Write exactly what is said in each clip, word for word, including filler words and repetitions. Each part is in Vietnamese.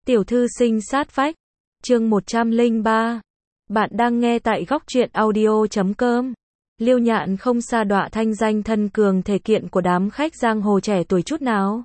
Tiểu thư sinh sát vách, chương một trăm lẻ ba. Bạn đang nghe tại góc truyện audio chấm com. Liêu Nhạn không sa đọa thanh danh thân cường thể kiện của đám khách giang hồ trẻ tuổi chút nào.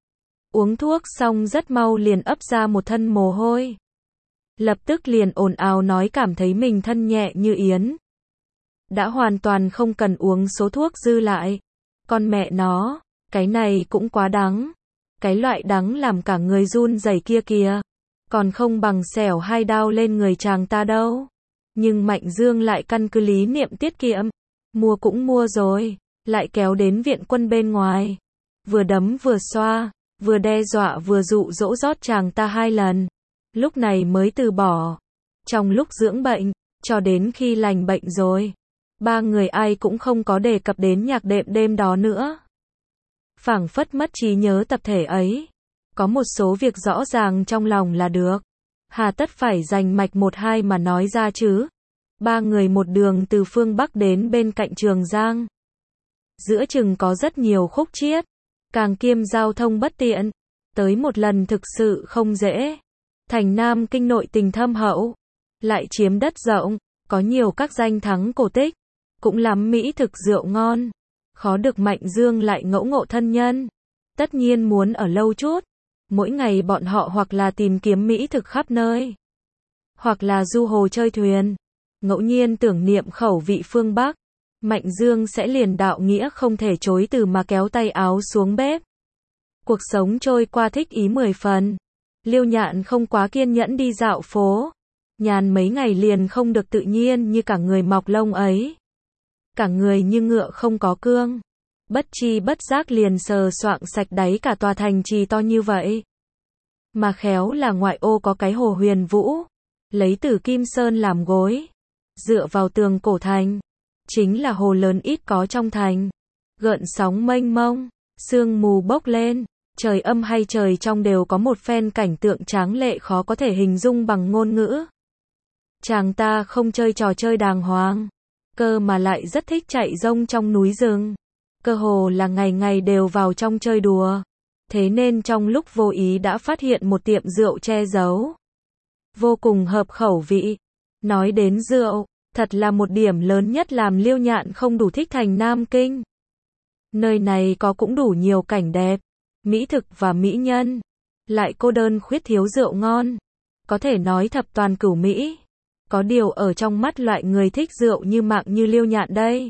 Uống thuốc xong rất mau liền ấp ra một thân mồ hôi. Lập tức liền ồn ào nói cảm thấy mình thân nhẹ như yến. Đã hoàn toàn không cần uống số thuốc dư lại. Con mẹ nó, cái này cũng quá đắng. Cái loại đắng làm cả người run rẩy kia kìa. Còn không bằng xẻo hai đao lên người chàng ta đâu. Nhưng Mạnh Dương lại căn cứ lý niệm tiết kiệm. Mua cũng mua rồi. Lại kéo đến viện quân bên ngoài. Vừa đấm vừa xoa. Vừa đe dọa vừa dụ dỗ rót chàng ta hai lần. Lúc này mới từ bỏ. Trong lúc dưỡng bệnh, cho đến khi lành bệnh rồi. Ba người ai cũng không có đề cập đến nhạc đệm đêm đó nữa. Phảng phất mất trí nhớ tập thể ấy. Có một số việc rõ ràng trong lòng là được. Hà tất phải dành mạch một hai mà nói ra chứ. Ba người một đường từ phương Bắc đến bên cạnh Trường Giang. Giữa chừng có rất nhiều khúc chiết. Càng kiêm giao thông bất tiện. Tới một lần thực sự không dễ. Thành Nam Kinh nội tình thâm hậu. Lại chiếm đất rộng. Có nhiều các danh thắng cổ tích. Cũng lắm mỹ thực rượu ngon. Khó được Mạnh Dương lại ngẫu ngộ thân nhân. Tất nhiên muốn ở lâu chút. Mỗi ngày bọn họ hoặc là tìm kiếm mỹ thực khắp nơi. Hoặc là du hồ chơi thuyền. Ngẫu nhiên tưởng niệm khẩu vị phương Bắc. Mạnh Dương sẽ liền đạo nghĩa không thể chối từ mà kéo tay áo xuống bếp. Cuộc sống trôi qua thích ý mười phần. Liêu Nhạn không quá kiên nhẫn đi dạo phố. Nhàn mấy ngày liền không được tự nhiên như cả người mọc lông ấy. Cả người như ngựa không có cương. Bất chi bất giác liền sờ soạng sạch đáy cả tòa thành trì to như vậy. Mà khéo là ngoại ô có cái hồ Huyền Vũ. Lấy từ Kim Sơn làm gối. Dựa vào tường cổ thành. Chính là hồ lớn ít có trong thành. Gợn sóng mênh mông. Sương mù bốc lên. Trời âm hay trời trong đều có một phen cảnh tượng tráng lệ khó có thể hình dung bằng ngôn ngữ. Chàng ta không chơi trò chơi đàng hoàng. Cơ mà lại rất thích chạy rông trong núi rừng. Cơ hồ là ngày ngày đều vào trong chơi đùa. Thế nên trong lúc vô ý đã phát hiện một tiệm rượu che giấu. Vô cùng hợp khẩu vị. Nói đến rượu, thật là một điểm lớn nhất làm Liêu Nhạn không đủ thích Thành Nam Kinh. Nơi này có cũng đủ nhiều cảnh đẹp, mỹ thực và mỹ nhân. Lại cô đơn khuyết thiếu rượu ngon. Có thể nói thập toàn cửu mỹ. Có điều ở trong mắt loại người thích rượu như mạng như Liêu Nhạn đây.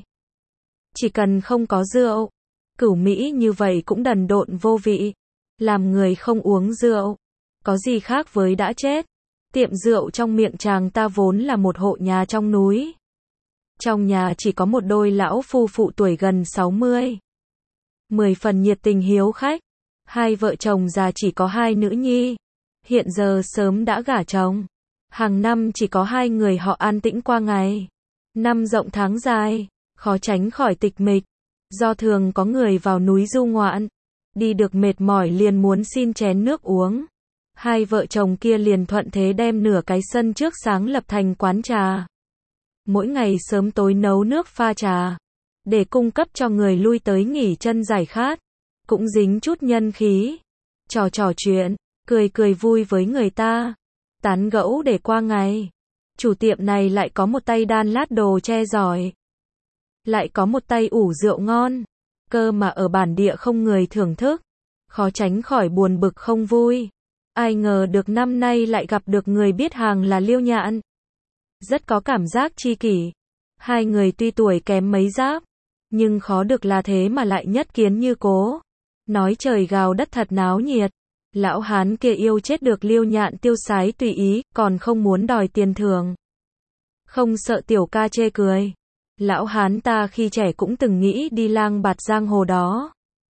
Chỉ cần không có rượu, cửu mỹ như vậy cũng đần độn vô vị. Làm người không uống rượu, có gì khác với đã chết. Tiệm rượu trong miệng chàng ta vốn là một hộ nhà trong núi. Trong nhà chỉ có một đôi lão phu phụ tuổi gần sáu mươi. Mười phần nhiệt tình hiếu khách. Hai vợ chồng già chỉ có hai nữ nhi. Hiện giờ sớm đã gả chồng. Hàng năm chỉ có hai người họ an tĩnh qua ngày. Năm rộng tháng dài, khó tránh khỏi tịch mịch. Do thường có người vào núi du ngoạn. Đi được mệt mỏi liền muốn xin chén nước uống. Hai vợ chồng kia liền thuận thế đem nửa cái sân trước sáng lập thành quán trà. Mỗi ngày sớm tối nấu nước pha trà. Để cung cấp cho người lui tới nghỉ chân giải khát. Cũng dính chút nhân khí. Trò trò chuyện, cười cười vui với người ta. Tán gẫu để qua ngày. Chủ tiệm này lại có một tay đan lát đồ che giỏi. Lại có một tay ủ rượu ngon. Cơ mà ở bản địa không người thưởng thức. Khó tránh khỏi buồn bực không vui. Ai ngờ được năm nay lại gặp được người biết hàng là Liêu Nhạn. Rất có cảm giác tri kỷ. Hai người tuy tuổi kém mấy giáp. Nhưng khó được là thế mà lại nhất kiến như cố. Nói trời gào đất thật náo nhiệt. Lão hán kia yêu chết được Liêu Nhạn tiêu sái tùy ý, còn không muốn đòi tiền thưởng. Không sợ tiểu ca chê cười. Lão hán ta khi trẻ cũng từng nghĩ đi lang bạt giang hồ đó.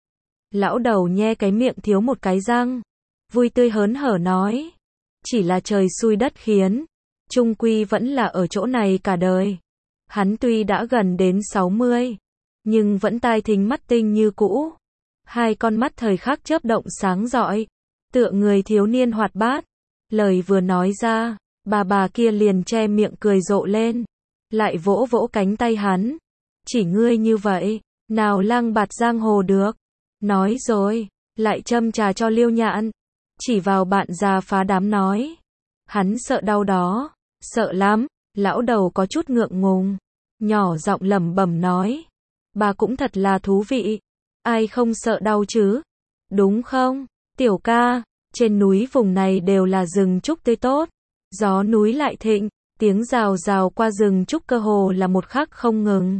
Lão đầu nhe cái miệng thiếu một cái răng. Vui tươi hớn hở nói. Chỉ là trời xui đất khiến. Chung quy vẫn là ở chỗ này cả đời. Hắn tuy đã gần đến sáu mươi. Nhưng vẫn tai thính mắt tinh như cũ. Hai con mắt thời khắc chớp động sáng rọi. Tựa người thiếu niên hoạt bát. Lời vừa nói ra, bà bà kia liền che miệng cười rộ lên. Lại vỗ vỗ cánh tay hắn. Chỉ ngươi như vậy, nào lang bạt giang hồ được. Nói rồi, lại châm trà cho Liêu Nhạn. chỉ vào bạn già phá đám nói. Hắn sợ đau đó, sợ lắm, lão đầu có chút ngượng ngùng, nhỏ giọng lẩm bẩm nói. Bà cũng thật là thú vị, ai không sợ đau chứ, đúng không, tiểu ca, trên núi vùng này đều là rừng trúc tươi tốt, gió núi lại thịnh, tiếng rào rào qua rừng trúc cơ hồ là một khắc không ngừng.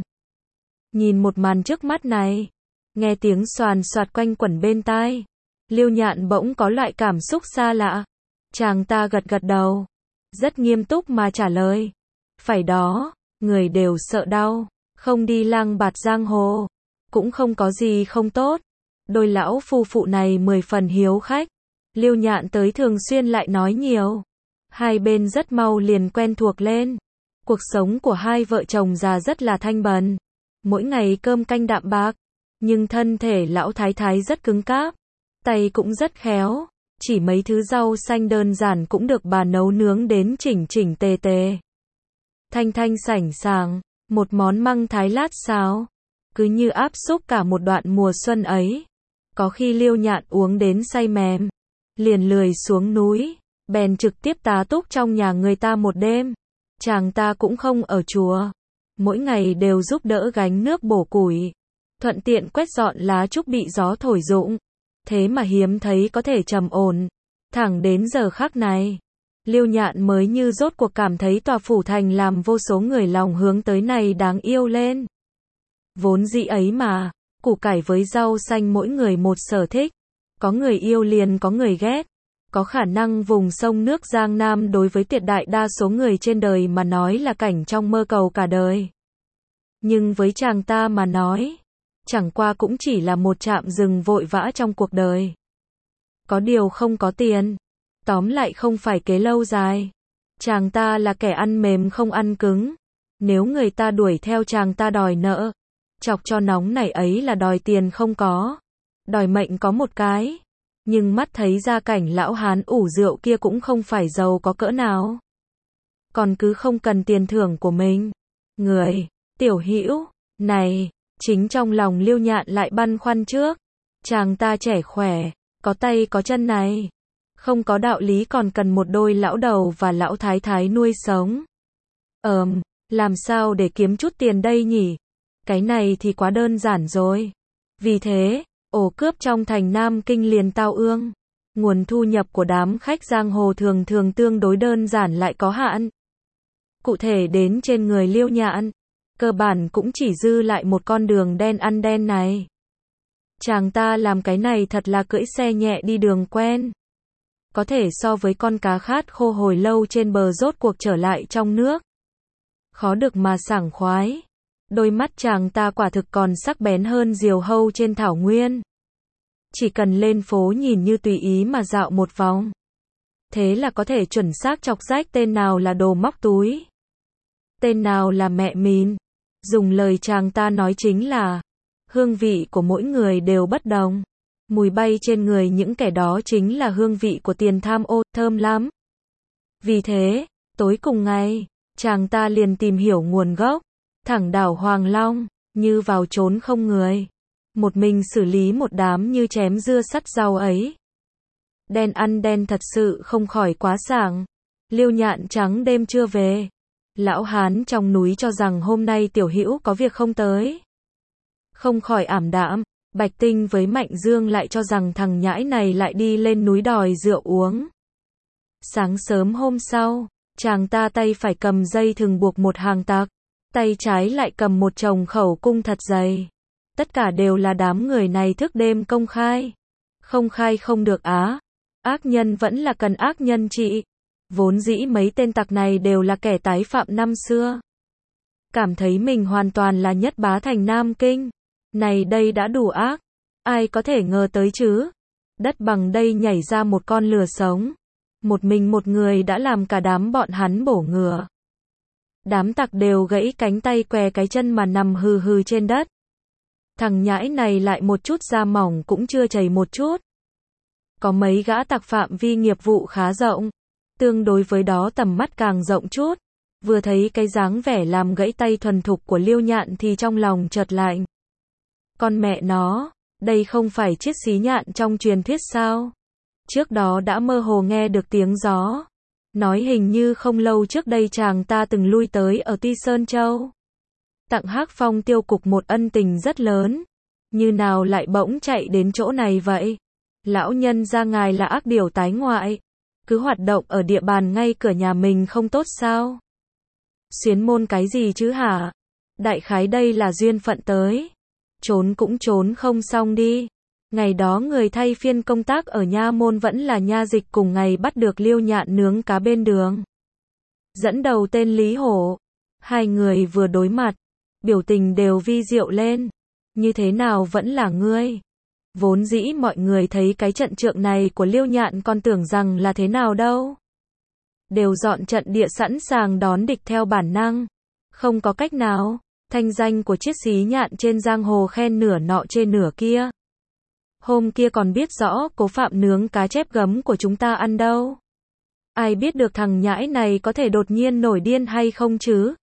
Nhìn một màn trước mắt này, nghe tiếng xoàn xoạt quanh quẩn bên tai, Liêu Nhạn bỗng có loại cảm xúc xa lạ. Chàng ta gật gật đầu, rất nghiêm túc mà trả lời. Phải đó, người đều sợ đau, không đi lang bạt giang hồ, cũng không có gì không tốt. Đôi lão phu phụ này mười phần hiếu khách, Liêu Nhạn tới thường xuyên lại nói nhiều. Hai bên rất mau liền quen thuộc lên. Cuộc sống của hai vợ chồng già rất là thanh bần, mỗi ngày cơm canh đạm bạc, nhưng thân thể lão thái thái rất cứng cáp, tay cũng rất khéo, chỉ mấy thứ rau xanh đơn giản cũng được bà nấu nướng đến chỉnh chỉnh tề tề. Thanh thanh sảnh sàng, một món măng thái lát xào, cứ như áp xúc cả một đoạn mùa xuân ấy. Có khi Liêu Nhạn uống đến say mềm, liền lười xuống núi, bèn trực tiếp tá túc trong nhà người ta một đêm. Chàng ta cũng không ở chùa, mỗi ngày đều giúp đỡ gánh nước bổ củi, thuận tiện quét dọn lá trúc bị gió thổi rụng. Thế mà hiếm thấy có thể trầm ổn. Thẳng đến giờ khắc này, Liêu Nhạn mới như rốt cuộc cảm thấy tòa phủ thành làm vô số người lòng hướng tới này đáng yêu lên. Vốn dĩ ấy mà, củ cải với rau xanh mỗi người một sở thích. Có người yêu liền có người ghét. Có khả năng vùng sông nước Giang Nam đối với tuyệt đại đa số người trên đời mà nói là cảnh trong mơ cầu cả đời. Nhưng với chàng ta mà nói, chẳng qua cũng chỉ là một trạm dừng vội vã trong cuộc đời. Có điều không có tiền, tóm lại không phải kế lâu dài. Chàng ta là kẻ ăn mềm không ăn cứng. Nếu người ta đuổi theo chàng ta đòi nợ, chọc cho nóng nảy ấy là đòi tiền không có, đòi mệnh có một cái. Nhưng mắt thấy gia cảnh lão hán ủ rượu kia cũng không phải giàu có cỡ nào, còn cứ không cần tiền thưởng của mình. Người, Tiểu Hữu, này, chính trong lòng Liêu Nhạn lại băn khoăn trước. Chàng ta trẻ khỏe, có tay có chân này, không có đạo lý còn cần một đôi lão đầu và lão thái thái nuôi sống. Ờm, làm sao để kiếm chút tiền đây nhỉ? Cái này thì quá đơn giản rồi. Vì thế, ổ cướp trong thành Nam Kinh liền tao ương. Nguồn thu nhập của đám khách giang hồ thường thường tương đối đơn giản lại có hạn. Cụ thể đến trên người Liêu Nhạn, cơ bản cũng chỉ dư lại một con đường đen ăn đen này. Chàng ta làm cái này thật là cưỡi xe nhẹ đi đường quen. Có thể so với con cá khát khô hồi lâu trên bờ rốt cuộc trở lại trong nước. Khó được mà sảng khoái. Đôi mắt chàng ta quả thực còn sắc bén hơn diều hâu trên thảo nguyên. Chỉ cần lên phố nhìn như tùy ý mà dạo một vòng, thế là có thể chuẩn xác chọc rách tên nào là đồ móc túi, tên nào là mẹ mìn. Dùng lời chàng ta nói chính là, hương vị của mỗi người đều bất đồng. Mùi bay trên người những kẻ đó chính là hương vị của tiền tham ô, thơm lắm. Vì thế, tối cùng ngày, chàng ta liền tìm hiểu nguồn gốc, thẳng đảo Hoàng Long, như vào trốn không người. Một mình xử lý một đám như chém dưa sắt rau ấy. Đen ăn đen thật sự không khỏi quá sảng. Liêu Nhạn trắng đêm chưa về. Lão hán trong núi cho rằng hôm nay Tiểu Hữu có việc không tới. Không khỏi ảm đạm. Bạch Tinh với Mạnh Dương lại cho rằng thằng nhãi này lại đi lên núi đòi rượu uống. Sáng sớm hôm sau, chàng ta tay phải cầm dây thừng buộc một hàng tặc, tay trái lại cầm một chồng khẩu cung thật dày. Tất cả đều là đám người này thức đêm công khai. Không khai không được á. Ác nhân vẫn là cần ác nhân trị. Vốn dĩ mấy tên tặc này đều là kẻ tái phạm năm xưa. Cảm thấy mình hoàn toàn là nhất bá thành Nam Kinh. Này đây đã đủ ác. Ai có thể ngờ tới chứ. Đất bằng đây nhảy ra một con lừa sống. Một mình một người đã làm cả đám bọn hắn bổ ngựa. Đám tặc đều gãy cánh tay què cái chân mà nằm hừ hừ trên đất. Thằng nhãi này lại một chút da mỏng cũng chưa chảy một chút. Có mấy gã tặc phạm vi nghiệp vụ khá rộng. Tương đối với đó tầm mắt càng rộng chút. Vừa thấy cái dáng vẻ làm gãy tay thuần thục của Liêu Nhạn thì trong lòng chợt lạnh. Con mẹ nó, đây không phải chiếc xí nhạn trong truyền thuyết sao? Trước đó đã mơ hồ nghe được tiếng gió. Nói hình như không lâu trước đây chàng ta từng lui tới ở Tuy Sơn Châu. Tặng Hắc Phong tiêu cục một ân tình rất lớn. Như nào lại bỗng chạy đến chỗ này vậy? Lão nhân gia ngài là ác điểu tái ngoại. Cứ hoạt động ở địa bàn ngay cửa nhà mình không tốt sao? Xuyến môn cái gì chứ hả? Đại khái đây là duyên phận tới. Trốn cũng trốn không xong đi. Ngày đó người thay phiên công tác ở nha môn vẫn là nha dịch cùng ngày bắt được Liêu Nhạn nướng cá bên đường. Dẫn đầu tên Lý Hổ. Hai người vừa đối mặt, biểu tình đều vi diệu lên. Như thế nào vẫn là ngươi? Vốn dĩ mọi người thấy cái trận trượng này của Liêu Nhạn còn tưởng rằng là thế nào đâu. Đều dọn trận địa sẵn sàng đón địch theo bản năng. Không có cách nào, thanh danh của chiết xí Nhạn trên giang hồ khen nửa nọ chê nửa kia. Hôm kia còn biết rõ Cố Phạm nướng cá chép gấm của chúng ta ăn đâu. Ai biết được thằng nhãi này có thể đột nhiên nổi điên hay không chứ?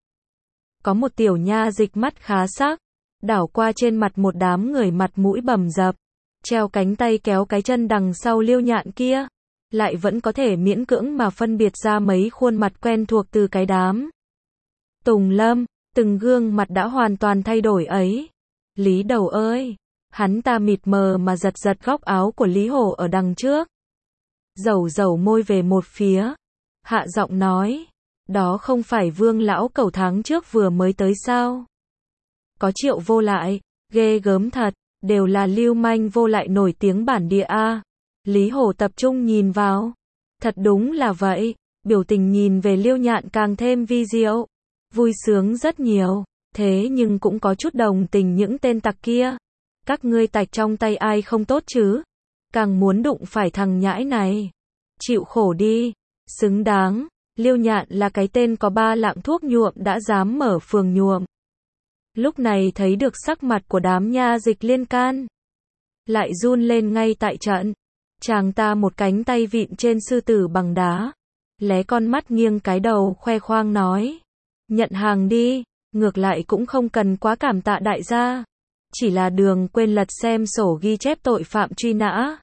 Có một tiểu nha dịch mắt khá sắc, đảo qua trên mặt một đám người mặt mũi bầm dập, treo cánh tay kéo cái chân đằng sau Liêu Nhạn kia, lại vẫn có thể miễn cưỡng mà phân biệt ra mấy khuôn mặt quen thuộc từ cái đám. Tùng Lâm, từng gương mặt đã hoàn toàn thay đổi ấy. Lý Đầu ơi! Hắn ta mịt mờ mà giật giật góc áo của Lý Hổ ở đằng trước. Dẩu dẩu môi về một phía. Hạ giọng nói. Đó không phải Vương lão cẩu tháng trước vừa mới tới sao? Có Triệu Vô Lại, ghê gớm thật, đều là lưu manh vô lại nổi tiếng bản địa a. Lý Hổ tập trung nhìn vào. Thật đúng là vậy, biểu tình nhìn về Liêu Nhạn càng thêm vi diệu, vui sướng rất nhiều, thế nhưng cũng có chút đồng tình những tên tặc kia. Các ngươi tạch trong tay ai không tốt chứ? Càng muốn đụng phải thằng nhãi này. Chịu khổ đi, xứng đáng. Liêu Nhạn là cái tên có ba lạng thuốc nhuộm đã dám mở phường nhuộm. Lúc này thấy được sắc mặt của đám nha dịch liên can, lại run lên ngay tại trận. Chàng ta một cánh tay vịn trên sư tử bằng đá, lé con mắt nghiêng cái đầu khoe khoang nói. Nhận hàng đi, ngược lại cũng không cần quá cảm tạ đại gia. Chỉ là đường quên lật xem sổ ghi chép tội phạm truy nã.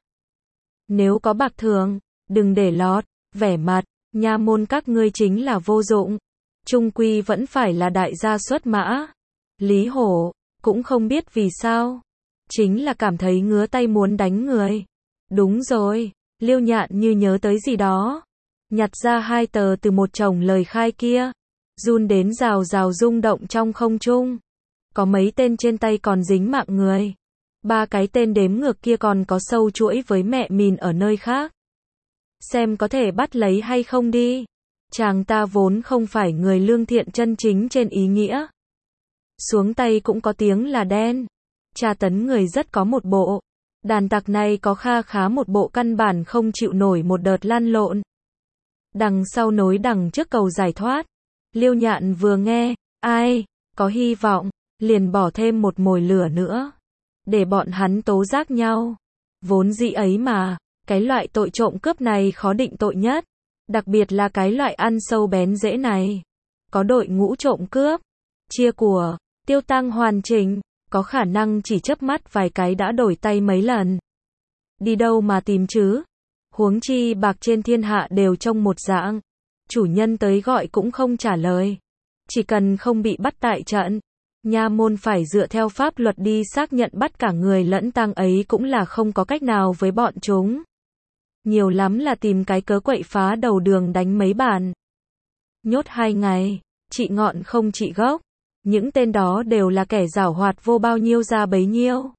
Nếu có bạc thường, đừng để lọt, vẻ mặt, nha môn các ngươi chính là vô dụng. Trung quy vẫn phải là đại gia xuất mã. Lý Hổ, cũng không biết vì sao. Chính là cảm thấy ngứa tay muốn đánh người. Đúng rồi, Liêu Nhạn như nhớ tới gì đó. Nhặt ra hai tờ từ một chồng lời khai kia. Run đến rào rào rung động trong không trung. Có mấy tên trên tay còn dính mạng người. Ba cái tên đếm ngược kia còn có sâu chuỗi với mẹ mìn ở nơi khác. Xem có thể bắt lấy hay không đi. Chàng ta vốn không phải người lương thiện chân chính trên ý nghĩa. Xuống tay cũng có tiếng là đen. Tra tấn người rất có một bộ. Đàn tặc này có kha khá một bộ căn bản không chịu nổi một đợt lăn lộn. Đằng sau nối đằng trước cầu giải thoát. Liêu Nhạn vừa nghe, ai, có hy vọng, liền bỏ thêm một mồi lửa nữa. Để bọn hắn tố giác nhau. Vốn dĩ ấy mà, cái loại tội trộm cướp này khó định tội nhất. Đặc biệt là cái loại ăn sâu bén rễ này. Có đội ngũ trộm cướp, chia của, tiêu tang hoàn chỉnh, có khả năng chỉ chớp mắt vài cái đã đổi tay mấy lần. Đi đâu mà tìm chứ? Huống chi bạc trên thiên hạ đều trông một dạng. Chủ nhân tới gọi cũng không trả lời. Chỉ cần không bị bắt tại trận, nha môn phải dựa theo pháp luật đi xác nhận bắt cả người lẫn tang ấy cũng là không có cách nào với bọn chúng. Nhiều lắm là tìm cái cớ quậy phá đầu đường đánh mấy bàn. Nhốt hai ngày, trị ngọn không trị gốc. Những tên đó đều là kẻ giảo hoạt vô bao nhiêu ra bấy nhiêu.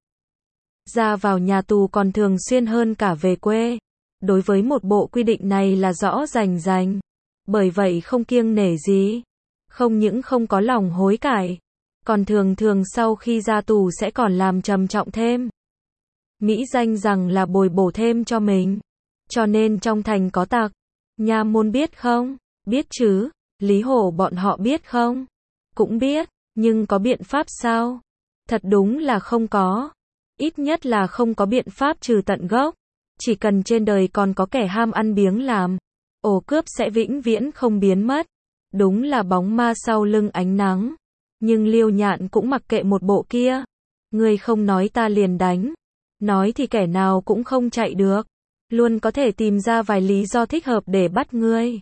Ra vào nhà tù còn thường xuyên hơn cả về quê. Đối với một bộ quy định này là rõ rành rành. Bởi vậy không kiêng nể gì. Không những không có lòng hối cải, còn thường thường sau khi ra tù sẽ còn làm trầm trọng thêm. Mỹ danh rằng là bồi bổ thêm cho mình. Cho nên trong thành có tặc. Nha môn biết không? Biết chứ. Lý Hổ bọn họ biết không? Cũng biết, nhưng có biện pháp sao? Thật đúng là không có. Ít nhất là không có biện pháp trừ tận gốc. Chỉ cần trên đời còn có kẻ ham ăn biếng làm, ổ cướp sẽ vĩnh viễn không biến mất. Đúng là bóng ma sau lưng ánh nắng. Nhưng Liêu Nhạn cũng mặc kệ một bộ kia. Ngươi không nói ta liền đánh. Nói thì kẻ nào cũng không chạy được. luôn có thể tìm ra vài lý do thích hợp để bắt ngươi.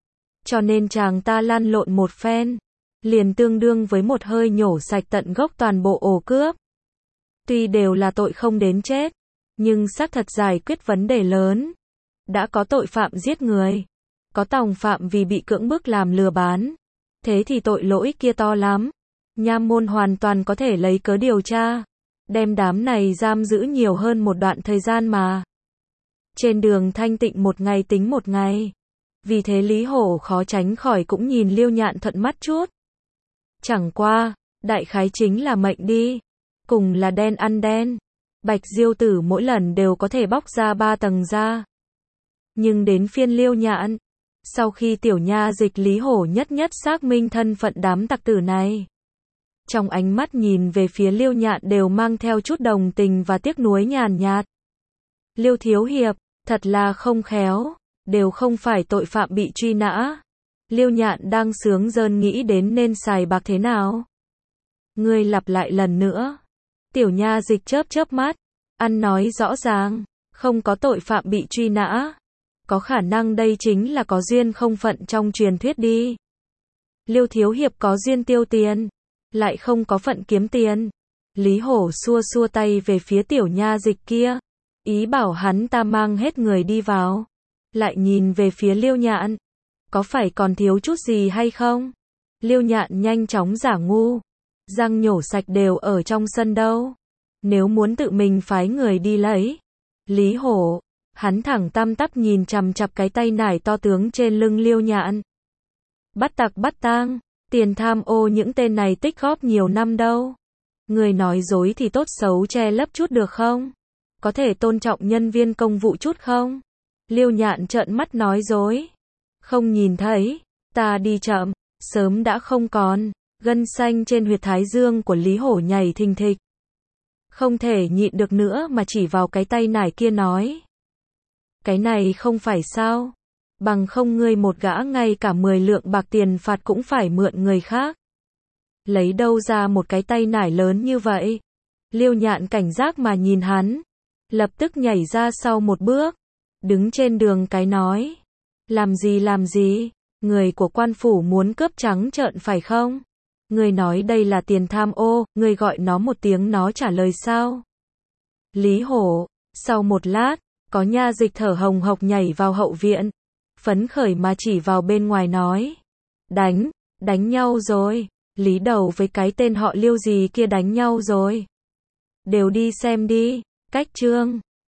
Cho nên chàng ta lăn lộn một phen, liền tương đương với một hơi nhổ sạch tận gốc toàn bộ ổ cướp. Tuy đều là tội không đến chết, nhưng xác thật giải quyết vấn đề lớn. Đã có tội phạm giết người, có tòng phạm vì bị cưỡng bức làm lừa bán. Thế thì tội lỗi kia to lắm. Nha môn hoàn toàn có thể lấy cớ điều tra, đem đám này giam giữ nhiều hơn một đoạn thời gian mà. Trên đường thanh tịnh một ngày tính một ngày. Vì thế Lý Hổ khó tránh khỏi cũng nhìn Liêu Nhạn thuận mắt chút. Chẳng qua, đại khái chính là mệnh đi. Cùng là đen ăn đen. Bạch Diêu Tử mỗi lần đều có thể bóc ra ba tầng da. Nhưng đến phiên Liêu Nhạn, sau khi tiểu nha dịch Lý Hổ nhất nhất xác minh thân phận đám tặc tử này, trong ánh mắt nhìn về phía Liêu Nhạn đều mang theo chút đồng tình và tiếc nuối nhàn nhạt. Liêu thiếu hiệp, thật là không khéo, đều không phải tội phạm bị truy nã. Liêu Nhạn đang sướng rơn nghĩ đến nên xài bạc thế nào. Ngươi lặp lại lần nữa. Tiểu nha dịch chớp chớp mắt, ăn nói rõ ràng, không có tội phạm bị truy nã. Có khả năng đây chính là có duyên không phận trong truyền thuyết đi. Liêu thiếu hiệp có duyên tiêu tiền, lại không có phận kiếm tiền. Lý Hổ xua xua tay về phía tiểu nha dịch kia, ý bảo hắn ta mang hết người đi vào. Lại nhìn về phía Liêu Nhạn, có phải còn thiếu chút gì hay không? Liêu Nhạn nhanh chóng giả ngu, răng nhổ sạch đều ở trong sân đâu. Nếu muốn tự mình phái người đi lấy. Lý Hổ, hắn thẳng tăm tắp nhìn chằm chằm cái tay nải to tướng trên lưng Liêu Nhạn. Bắt tặc bắt tang, tiền tham ô những tên này tích góp nhiều năm đâu. Người nói dối thì tốt xấu che lấp chút được không? Có thể tôn trọng nhân viên công vụ chút không? Liêu Nhạn trợn mắt nói dối. Không nhìn thấy, ta đi chậm, sớm đã không còn. Gân xanh trên huyệt thái dương của Lý Hổ nhảy thình thịch. Không thể nhịn được nữa mà chỉ vào cái tay nải kia nói. Cái này không phải sao? Bằng không ngươi một gã ngay cả mười lượng bạc tiền phạt cũng phải mượn người khác. Lấy đâu ra một cái tay nải lớn như vậy? Liêu Nhạn cảnh giác mà nhìn hắn, lập tức nhảy ra sau một bước, đứng trên đường cái nói. Làm gì làm gì? Người của quan phủ muốn cướp trắng trợn phải không? Người nói đây là tiền tham ô, người gọi nó một tiếng nó trả lời sao? Lý Hổ, sau một lát, có nha dịch thở hồng hộc nhảy vào hậu viện, phấn khởi mà chỉ vào bên ngoài nói. Đánh, đánh nhau rồi, Lý Đầu với cái tên họ Liêu gì kia đánh nhau rồi. Đều đi xem đi, cách chương.